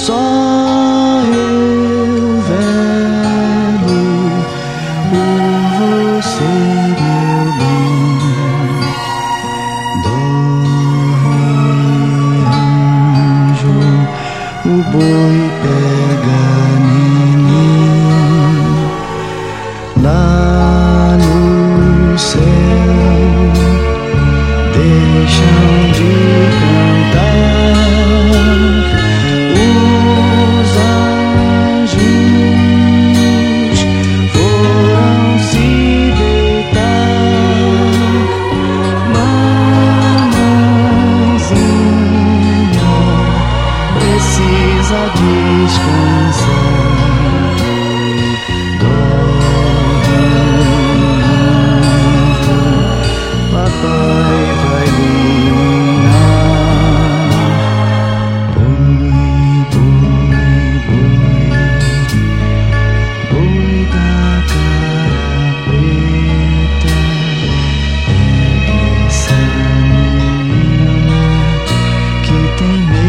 Só eu, velho, por você, meu bem. Dorme, anjo, o boi pega neném. Lá no céu deixam de cantar os anjos, foram se deitar. Mamãezinha precisa descansar. Papai vai ninar. Boi, boi da cara preta, é essa menina que tem medo.